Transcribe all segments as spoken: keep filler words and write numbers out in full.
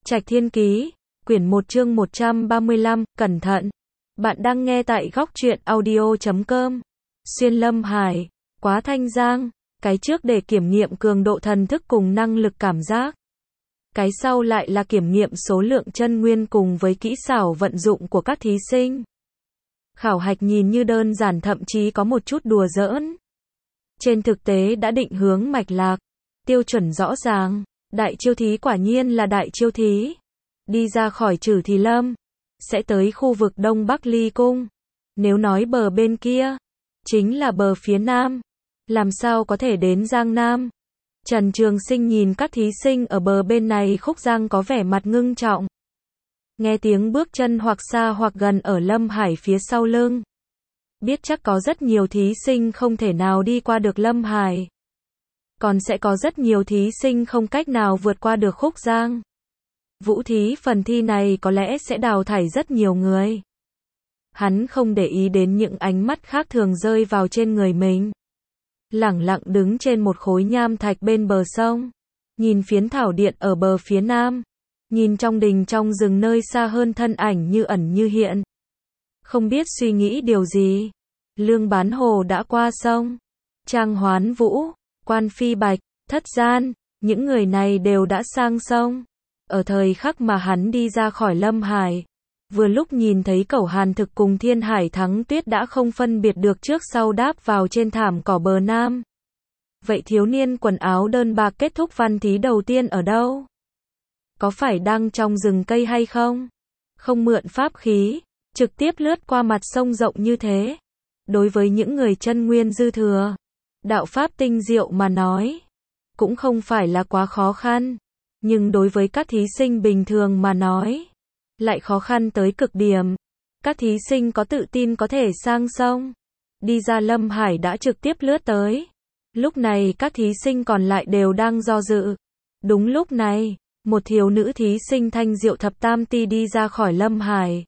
Trạch Thiên Ký, quyển một chương một trăm ba mươi lăm, cẩn thận. Bạn đang nghe tại góc truyện audio chấm com. Xuyên Lâm Hải, Quá Thanh Giang, cái trước để kiểm nghiệm cường độ thần thức cùng năng lực cảm giác. Cái sau lại là kiểm nghiệm số lượng chân nguyên cùng với kỹ xảo vận dụng của các thí sinh. Khảo hạch nhìn như đơn giản, thậm chí có một chút đùa giỡn. Trên thực tế đã định hướng mạch lạc, tiêu chuẩn rõ ràng. Đại chiêu thí quả nhiên là đại chiêu thí. Đi ra khỏi Trử Thì Lâm, sẽ tới khu vực Đông Bắc Ly Cung. Nếu nói bờ bên kia, chính là bờ phía Nam. Làm sao có thể đến Giang Nam? Trần Trường Sinh nhìn các thí sinh ở bờ bên này khúc giang có vẻ mặt ngưng trọng. Nghe tiếng bước chân hoặc xa hoặc gần ở Lâm Hải phía sau lưng. Biết chắc có rất nhiều thí sinh không thể nào đi qua được Lâm Hải. Còn sẽ có rất nhiều thí sinh không cách nào vượt qua được khúc giang. Vũ thí phần thi này có lẽ sẽ đào thải rất nhiều người. Hắn không để ý đến những ánh mắt khác thường rơi vào trên người mình. Lẳng lặng đứng trên một khối nham thạch bên bờ sông. Nhìn phiến thảo điện ở bờ phía nam. Nhìn trong đình trong rừng nơi xa hơn thân ảnh như ẩn như hiện. Không biết suy nghĩ điều gì. Lương Bán Hồ đã qua sông. Trang Hoán Vũ, Quan Phi Bạch, Thất Gian, những người này đều đã sang sông. Ở thời khắc mà hắn đi ra khỏi Lâm Hải, vừa lúc nhìn thấy Cẩu Hàn Thực cùng Thiên Hải Thắng Tuyết đã không phân biệt được trước sau đáp vào trên thảm cỏ bờ nam. Vậy thiếu niên quần áo đơn bạc kết thúc văn thí đầu tiên ở đâu? Có phải đang trong rừng cây hay không? Không mượn pháp khí, trực tiếp lướt qua mặt sông rộng như thế. Đối với những người chân nguyên dư thừa, đạo pháp tinh diệu mà nói, cũng không phải là quá khó khăn. Nhưng đối với các thí sinh bình thường mà nói, lại khó khăn tới cực điểm. Các thí sinh có tự tin có thể sang sông, đi ra Lâm Hải đã trực tiếp lướt tới. Lúc này các thí sinh còn lại đều đang do dự. Đúng lúc này, một thiếu nữ thí sinh Thanh Diệu Thập Tam Ti đi ra khỏi Lâm Hải.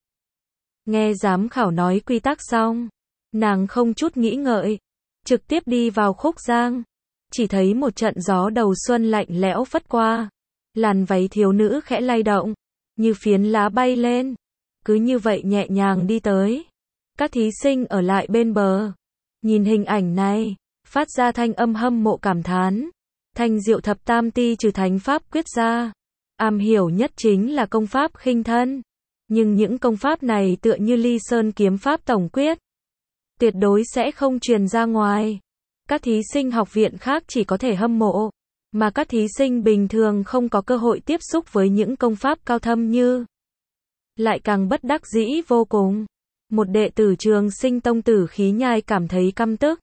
Nghe giám khảo nói quy tắc xong, nàng không chút nghĩ ngợi, trực tiếp đi vào khúc giang. Chỉ thấy một trận gió đầu xuân lạnh lẽo phất qua. Làn váy thiếu nữ khẽ lay động, như phiến lá bay lên. Cứ như vậy nhẹ nhàng đi tới. Các thí sinh ở lại bên bờ, nhìn hình ảnh này, phát ra thanh âm hâm mộ cảm thán. Thanh Diệu Thập Tam Ti trừ thánh pháp quyết ra, am hiểu nhất chính là công pháp khinh thân. Nhưng những công pháp này tựa như Ly Sơn kiếm pháp tổng quyết, tuyệt đối sẽ không truyền ra ngoài. Các thí sinh học viện khác chỉ có thể hâm mộ, mà các thí sinh bình thường không có cơ hội tiếp xúc với những công pháp cao thâm như. Lại càng bất đắc dĩ vô cùng. Một đệ tử Trường Sinh Tông Tử Khí Nhai cảm thấy căm tức.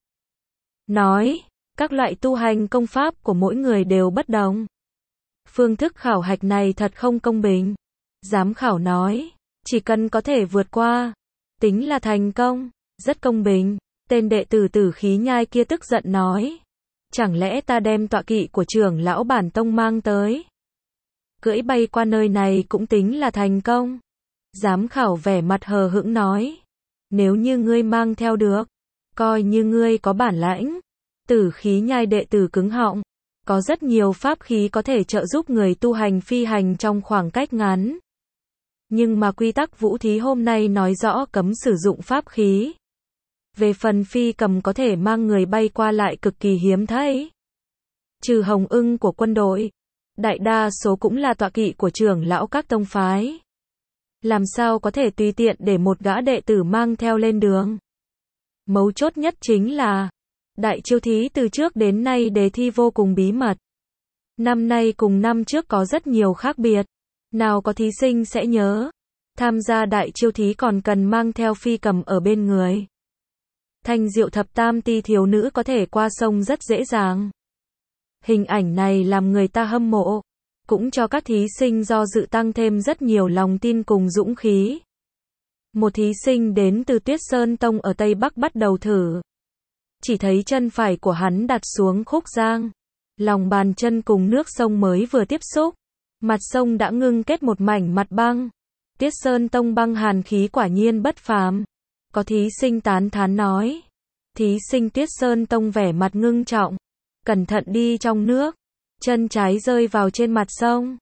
Nói, các loại tu hành công pháp của mỗi người đều bất đồng. Phương thức khảo hạch này thật không công bình. Giám khảo nói, chỉ cần có thể vượt qua, tính là thành công, rất công bình. Tên đệ tử Tử Khí Nhai kia tức giận nói. Chẳng lẽ ta đem tọa kỵ của trưởng lão bản tông mang tới, cưỡi bay qua nơi này cũng tính là thành công? Giám khảo vẻ mặt hờ hững nói. Nếu như ngươi mang theo được, coi như ngươi có bản lãnh. Tử Khí Nhai đệ tử cứng họng. Có rất nhiều pháp khí có thể trợ giúp người tu hành phi hành trong khoảng cách ngắn. Nhưng mà quy tắc vũ thí hôm nay nói rõ cấm sử dụng pháp khí. Về phần phi cầm có thể mang người bay qua lại cực kỳ hiếm thấy. Trừ Hồng Ưng của quân đội, đại đa số cũng là tọa kỵ của trưởng lão các tông phái. Làm sao có thể tùy tiện để một gã đệ tử mang theo lên đường? Mấu chốt nhất chính là, đại chiêu thí từ trước đến nay đề thi vô cùng bí mật. Năm nay cùng năm trước có rất nhiều khác biệt. Nào có thí sinh sẽ nhớ, tham gia đại chiêu thí còn cần mang theo phi cầm ở bên người. Thanh Diệu Thập Tam Ti thiếu nữ có thể qua sông rất dễ dàng. Hình ảnh này làm người ta hâm mộ, cũng cho các thí sinh do dự tăng thêm rất nhiều lòng tin cùng dũng khí. Một thí sinh đến từ Tuyết Sơn Tông ở Tây Bắc bắt đầu thử. Chỉ thấy chân phải của hắn đặt xuống khúc giang. Lòng bàn chân cùng nước sông mới vừa tiếp xúc. Mặt sông đã ngưng kết một mảnh mặt băng. Tuyết Sơn Tông băng hàn khí quả nhiên bất phàm. Có thí sinh tán thán nói. Thí sinh Tuyết Sơn Tông vẻ mặt ngưng trọng. Cẩn thận đi trong nước. Chân trái rơi vào trên mặt sông.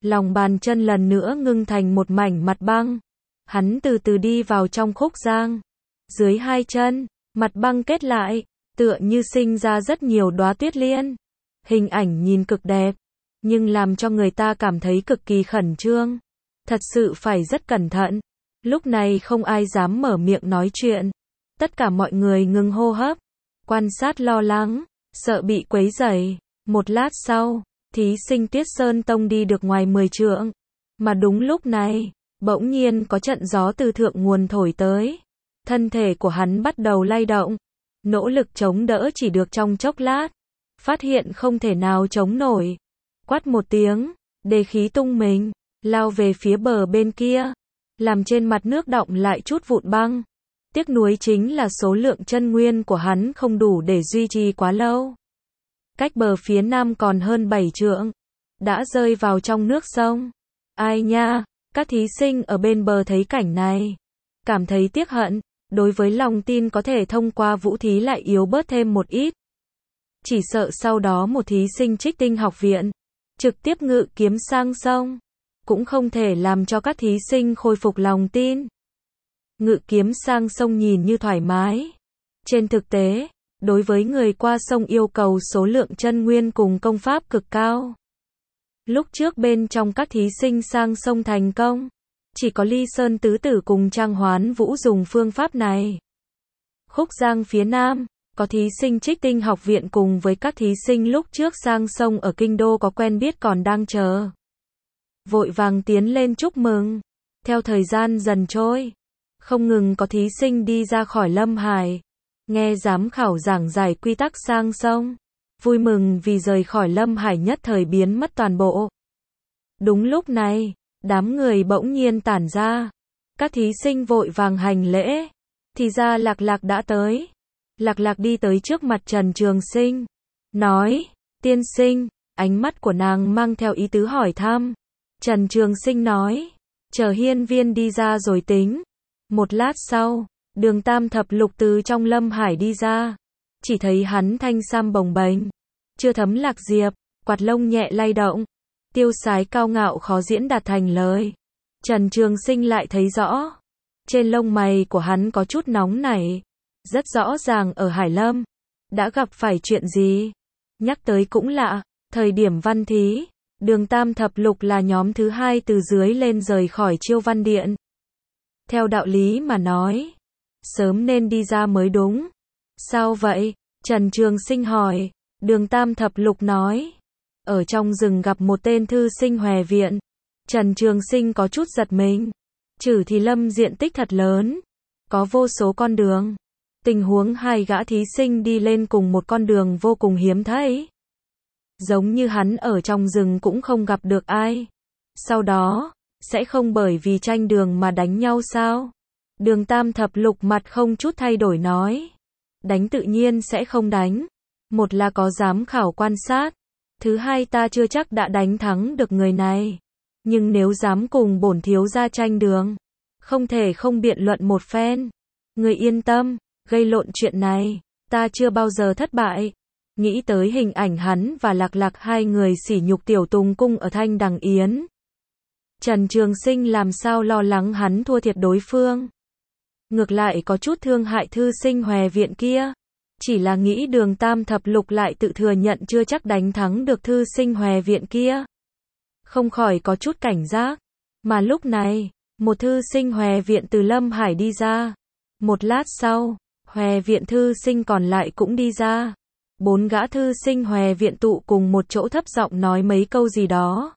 lòng bàn chân lần nữa ngưng thành một mảnh mặt băng. Hắn từ từ đi vào trong khúc giang. Dưới hai chân, mặt băng kết lại, tựa như sinh ra rất nhiều đóa tuyết liên. Hình ảnh nhìn cực đẹp, nhưng làm cho người ta cảm thấy cực kỳ khẩn trương. Thật sự phải rất cẩn thận. Lúc này không ai dám mở miệng nói chuyện. Tất cả mọi người ngừng hô hấp, quan sát lo lắng, sợ bị quấy rầy. Một lát sau, thí sinh Tuyết Sơn Tông đi được ngoài mười trượng. Mà đúng lúc này, bỗng nhiên có trận gió từ thượng nguồn thổi tới. Thân thể của hắn bắt đầu lay động. Nỗ lực chống đỡ chỉ được trong chốc lát. Phát hiện không thể nào chống nổi. Quát một tiếng, đề khí tung mình, lao về phía bờ bên kia. Làm trên mặt nước đọng lại chút vụn băng. Tiếc nuối chính là số lượng chân nguyên của hắn không đủ để duy trì quá lâu. Cách bờ phía nam còn hơn bảy trượng. Đã rơi vào trong nước sông. Ai nha, các thí sinh ở bên bờ thấy cảnh này. Cảm thấy tiếc hận, đối với lòng tin có thể thông qua vũ thí lại yếu bớt thêm một ít. Chỉ sợ sau đó một thí sinh Trích Tinh học viện, trực tiếp ngự kiếm sang sông. Cũng không thể làm cho các thí sinh khôi phục lòng tin. Ngự kiếm sang sông nhìn như thoải mái. Trên thực tế, đối với người qua sông yêu cầu số lượng chân nguyên cùng công pháp cực cao. Lúc trước bên trong các thí sinh sang sông thành công, chỉ có Ly Sơn Tứ Tử cùng Trang Hoán Vũ dùng phương pháp này. Khúc giang phía nam, có thí sinh Trích Tinh học viện cùng với các thí sinh lúc trước sang sông ở kinh đô có quen biết còn đang chờ. Vội vàng tiến lên chúc mừng. Theo thời gian dần trôi, không ngừng có thí sinh đi ra khỏi Lâm Hải, nghe giám khảo giảng giải quy tắc sang sông, vui mừng vì rời khỏi Lâm Hải nhất thời biến mất toàn bộ. Đúng lúc này, đám người bỗng nhiên tản ra, các thí sinh vội vàng hành lễ, thì ra Lạc Lạc đã tới. Lạc Lạc đi tới trước mặt Trần Trường Sinh, nói, tiên sinh, ánh mắt của nàng mang theo ý tứ hỏi thăm. Trần Trường Sinh nói, chờ hiên viên đi ra rồi tính. Một lát sau, Đường Tam Thập Lục từ trong Lâm Hải đi ra. Chỉ thấy hắn thanh sam bồng bềnh, chưa thấm lạc diệp, quạt lông nhẹ lay động. Tiêu sái cao ngạo khó diễn đạt thành lời. Trần Trường Sinh lại thấy rõ. Trên lông mày của hắn có chút nóng nảy. Rất rõ ràng ở Hải Lâm. Đã gặp phải chuyện gì? Nhắc tới cũng lạ. Thời điểm văn thí, Đường Tam Thập Lục là nhóm thứ hai từ dưới lên rời khỏi Chiêu Văn Điện. Theo đạo lý mà nói, sớm nên đi ra mới đúng. Sao vậy? Trần Trường Sinh hỏi. Đường Tam Thập Lục nói, ở trong rừng gặp một tên thư sinh Hòe Viện. Trần Trường Sinh có chút giật mình. Trử Thì Lâm diện tích thật lớn, có vô số con đường. Tình huống hai gã thí sinh đi lên cùng một con đường vô cùng hiếm thấy. Giống như hắn ở trong rừng cũng không gặp được ai. Sau đó, sẽ không bởi vì tranh đường mà đánh nhau sao? Đường Tam Thập Lục mặt không chút thay đổi nói. Đánh tự nhiên sẽ không đánh. Một là có giám khảo quan sát. Thứ hai ta chưa chắc đã đánh thắng được người này. Nhưng nếu dám cùng bổn thiếu gia tranh đường, không thể không biện luận một phen. Người yên tâm, gây lộn chuyện này, ta chưa bao giờ thất bại. Nghĩ tới hình ảnh hắn và Lạc Lạc hai người sỉ nhục Tiểu Tùng Cung ở Thanh Đằng Yến. Trần Trường Sinh làm sao lo lắng hắn thua thiệt đối phương. Ngược lại có chút thương hại thư sinh Hòe Viện kia. Chỉ là nghĩ Đường Tam Thập Lục lại tự thừa nhận chưa chắc đánh thắng được thư sinh Hòe Viện kia. Không khỏi có chút cảnh giác. Mà lúc này, một thư sinh Hòe Viện từ Lâm Hải đi ra. Một lát sau, Hòe Viện thư sinh còn lại cũng đi ra. Bốn gã thư sinh Hòe Viện tụ cùng một chỗ thấp giọng nói mấy câu gì đó.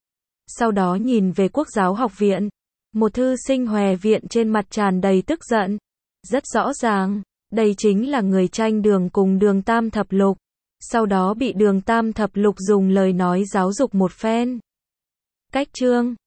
Sau đó nhìn về Quốc giáo học viện. Một thư sinh Hòe Viện trên mặt tràn đầy tức giận. Rất rõ ràng, đây chính là người tranh đường cùng Đường Tam Thập Lục. Sau đó bị Đường Tam Thập Lục dùng lời nói giáo dục một phen. Cách chương